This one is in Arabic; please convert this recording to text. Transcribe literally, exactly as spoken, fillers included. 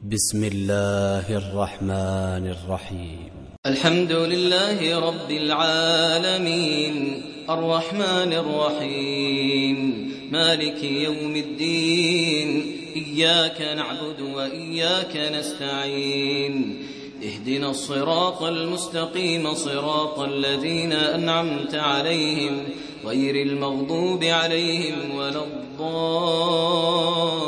بسم الله الرحمن الرحيم. الحمد لله رب العالمين الرحمن الرحيم مالك يوم الدين إياك نعبد وإياك نستعين اهدنا الصراط المستقيم صراط الذين أنعمت عليهم غير المغضوب عليهم ولا الضالين